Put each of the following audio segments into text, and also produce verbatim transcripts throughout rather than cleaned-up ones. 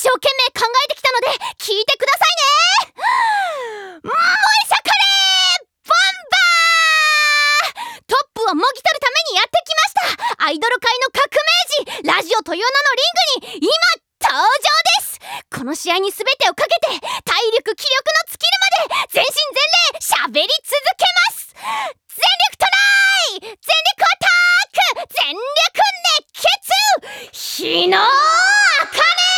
生懸命考えてきたので聞いてくださいね。燃え盛れボンバー！トップをもぎ取るためにやってきましたアイドル界の革命児、ラジオという名のリングに今登場です。この試合に全てをかけて体力気力の尽きるまで全身全霊喋り続けます。全力トライ、全力アタック、全力熱血、日の茜。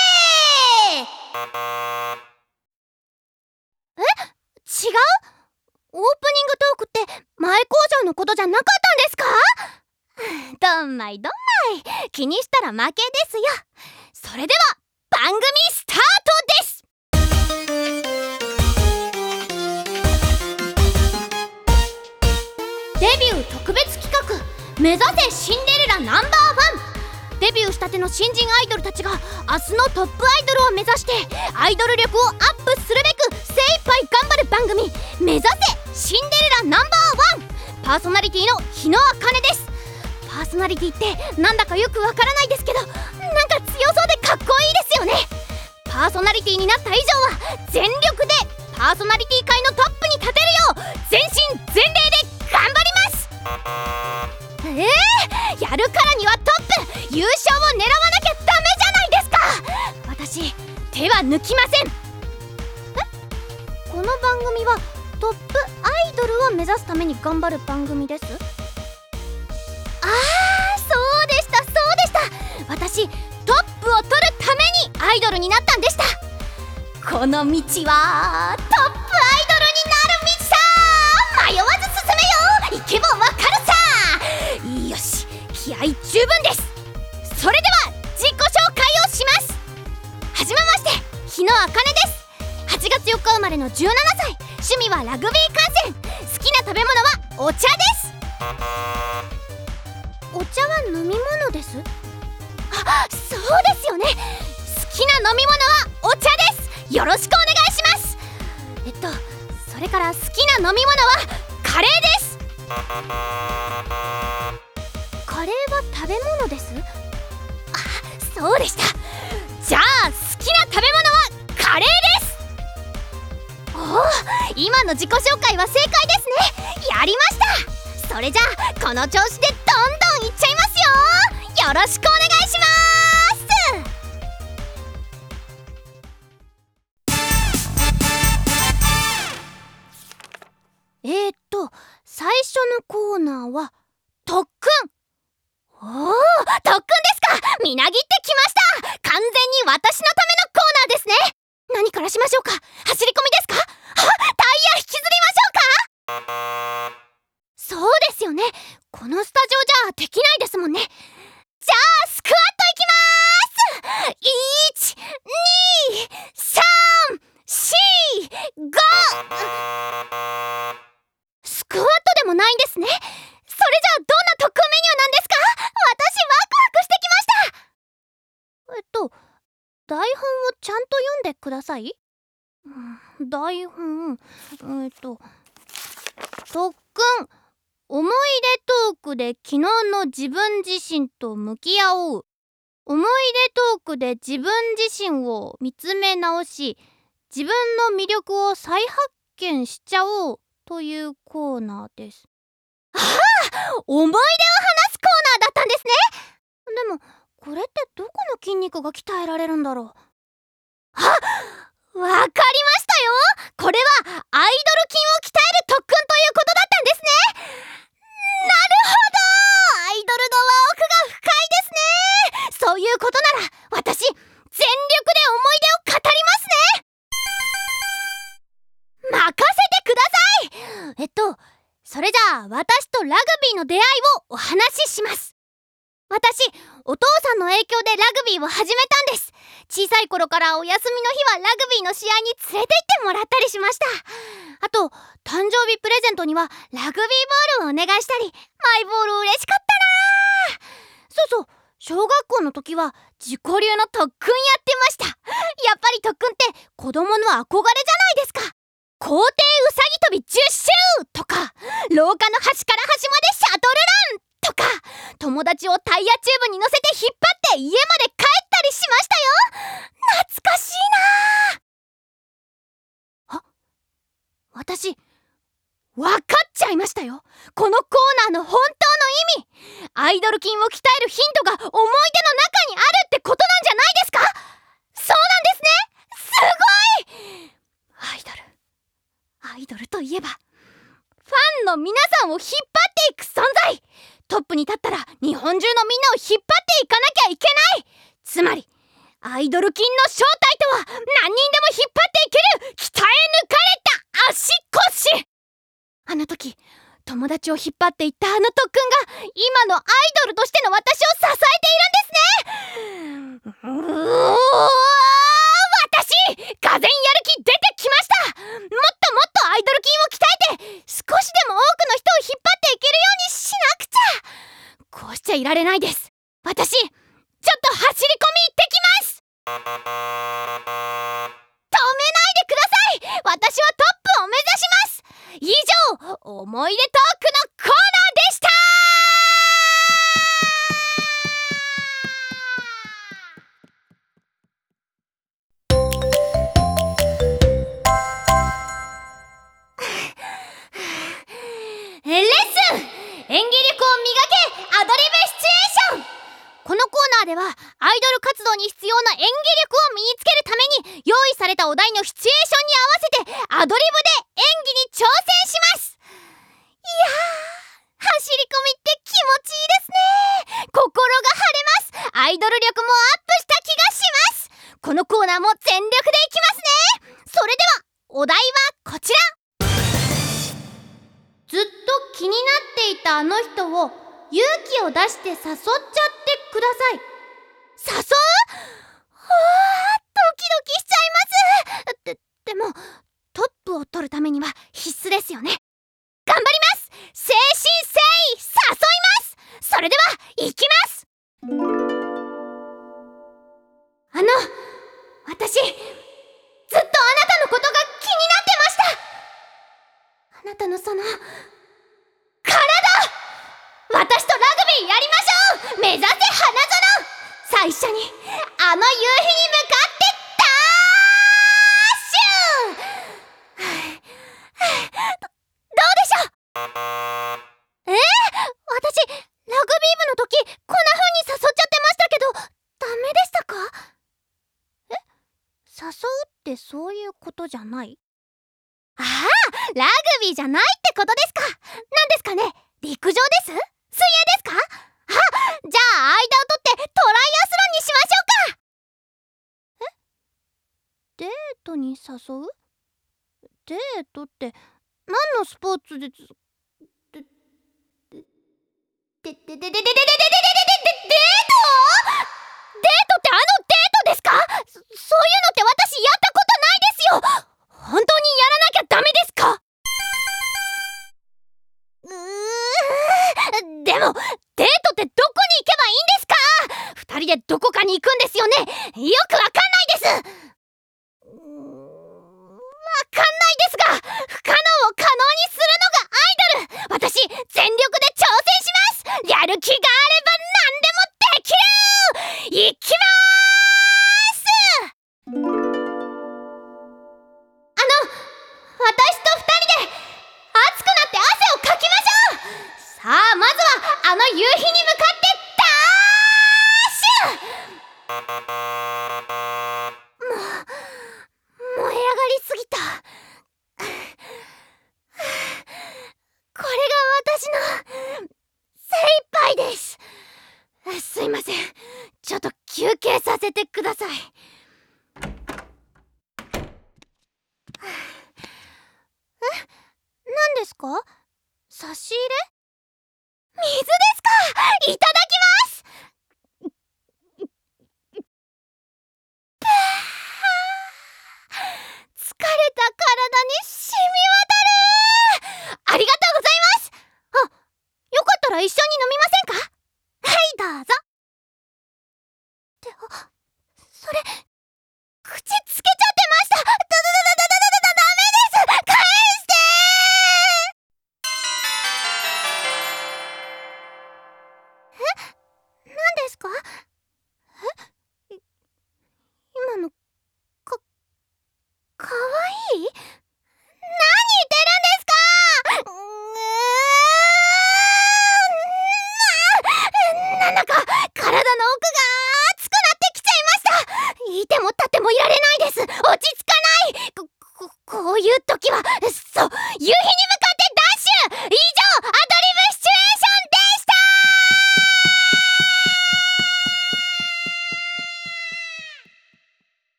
え？違う？オープニングトークって前工場のことじゃなかったんですか？どんまいどんまい、気にしたら負けですよ。それでは番組スタートです。デビュー特別企画、目指せシンデレラナンバーワン。デビューしたての新人アイドルたちが明日のトップアイドルを目指してアイドル力をアップするべく精一杯頑張る番組、目指せシンデレラナンバーワン。パーソナリティの日野茜です。パーソナリティってなんだかよくわからないですけど、なんか強そうでかっこいいですよね。パーソナリティになった以上は全力でパーソナリティ界のトップに立てるよう全身全霊で頑張ります。えー、やるからにはトップ優勝を狙わなきゃダメじゃないですか。私手は抜きません。え、この番組はトップアイドルを目指すために頑張る番組です。あー、そうでしたそうでした。私トップを取るためにアイドルになったんでした。この道はトップアイドルになる道さ。迷わず進めよ、行けばわかるさ。よし、気合十分です。それでは自己紹介をします。はじめまして、日野茜です。はちがつよっか生まれのじゅうななさい、趣味はラグビー観戦、好きな食べ物はお茶です。お茶は飲み物です。あ、そうですよね。好きな飲み物はお茶です。よろしくお願いします。えっとそれから好きな飲み物はカレーです。カレーは食べ物です。あ、そうでした。じゃあ好きな食べ物はカレーです。おお、今の自己紹介は正解ですね。やりました。それじゃあこの調子でどんどんいっちゃいますよ。よろしくお願いします。えーっと最初のコーナーは特訓。おー、特訓ですか。みなぎってきました。完全に私のためのコーナーですね。何からしましょうか。走り込みですか。あ、タイヤ引きずりましょうか。そうですよね。このスタジオじゃできないですもんね。じゃあスクワットいきまーす。いち、に、さん、よん、ご。スクワットでもないんですね。それじゃあどんな特訓メニューなんですか。私ワクワクしてきました。えっと台本をちゃんと読んでください。台本、えっと特訓、思い出トークで昨日の自分自身と向き合おう。思い出トークで自分自身を見つめ直し、自分の魅力を再発見しちゃおうというコーナーです。ああ、思い出を話すコーナーだったんですね。でもこれってどこの筋肉が鍛えられるんだろう。あ、わかりましたよ。これはアイドル筋を鍛える特訓ということだったんですね。なるほど、アイドルのは奥が深いですね。そういうことなら私全力で思い出を語りますね。任せてください。えっとそれじゃあ私とラグビーの出会いをお話しします。私、お父さんの影響でラグビーを始めたんです。小さい頃からお休みの日はラグビーの試合に連れて行ってもらったりしました。あと誕生日プレゼントにはラグビーボールをお願いしたり、マイボール嬉しかったな。そうそう、小学校の時は自己流の特訓やってました。やっぱり特訓って子供の憧れじゃないですか。校庭うさぎ跳びじゅっしゅうとか、廊下の端から端までシャトルランとか、友達をタイヤチューブに乗せて引っ張って家まで帰ったりしましたよ。懐かしいなあ。あ、私わかっちゃいましたよ。このコーナーの本当の意味。アイドル筋を鍛えるヒントが思い出の中にあるってことなんじゃないですか。そうなんですね。すごい。アイドルアイドルといえばファンの皆さんを引っ張っていく存在。トップに立ったら日本中のみんなを引っ張っていかなきゃいけない。つまりアイドル筋の正体とは、何人でも引っ張っていける鍛え抜かれた足腰。あの時友達を引っ張っていったあの特訓が今のアイドルとしての私を支えているんですね。うおー、私がぜんやる気出てきました。もっともっとアイドル筋を鍛えて少しでも多くの人を引っ張っていけるようにしなくちゃ。こうしちゃいられないです。私ちょっと走り込み行ってきます。止めないでください。私はトップを目指します。以上、思い出トークのコーナーでした。レッスン、演技力を磨けアドリブシチュエーション。このコーナーではアイドル活動に必要な演技力を身につけるために用意されたお題のシチュエーションに合わせてアドリブで演技に挑戦します。いやー、走り込みって気持ちいいですね。心が晴れます。アイドル力もアップした気がします。このコーナーも全力でいきますね。それではお題はこちら。ずっと気になっていたあの人を勇気を出して誘っちゃってください。誘う？はあ、ドキドキしちゃいます。で、でもトップを取るためには必須ですよね。頑張ります。誠心誠意誘います。それでは行きます。あの、私ずっとあなたのことが気になってました。あなたのその体、私とラグビーやりましょう。目指せ花園。最初にあの夕日に向かってダッシュ。ど、どうでしょう。えー、私ラグビー部の時こんな風に誘っちゃってましたけどダメでしたか？え、誘うってそういうことじゃない？ああ、ラグビーじゃないってことですか。なんですかね、陸上です？水泳ですか？あ、じゃあ間を取ってトライアスロンにしましょうか。え、デートに誘う？デートって何のスポーツです？で、で、で、で、で、で、で、で、で、で、で、で、で、デート？デートってあのデートですか？そ、そういうのって私やったことないですよ。本当にやらなきゃダメですか？うー、でもデートってどこに行けばいいんですか？二人でどこかに行くんですよね。よくわかんないです。うーん、わかんないですが、不可能を可能にするのがアイドル。私全力で挑戦します。やる気があれば何でもできる。行きまーす。あの、私と二人で熱くなって汗をかきましょう。さあ、まずはあの夕日に向かってダッシュ。もう燃え上がりすぎた。これが私の精一杯です。すいません、ちょっと休憩させてください。え、何ですか？差し入れ？水ですか？いただきます。疲れた体に染み渡る。ありがとうございます。あ、よかったら一緒に飲みませんか？はい、どうぞ。って、あ、それ口つけちゃってました。だだだだだだだだ、ダメです。返してー。え、何ですか？え、い今の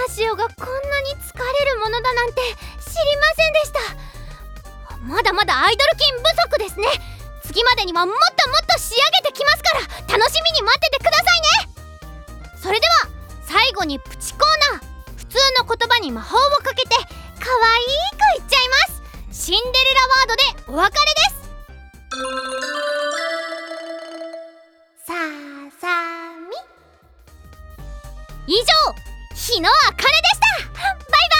シオがこんなに疲れるものだなんて知りませんでした。まだまだアイドル金不足ですね。次までにはもっともっと仕上げてきますから楽しみに待っててくださいね。それでは最後にプチコーナー、普通の言葉に魔法をかけて可愛く言っちゃいます。シンデレラワードでお別れです。ささみ。以上、日野あかねでした。バイバイ。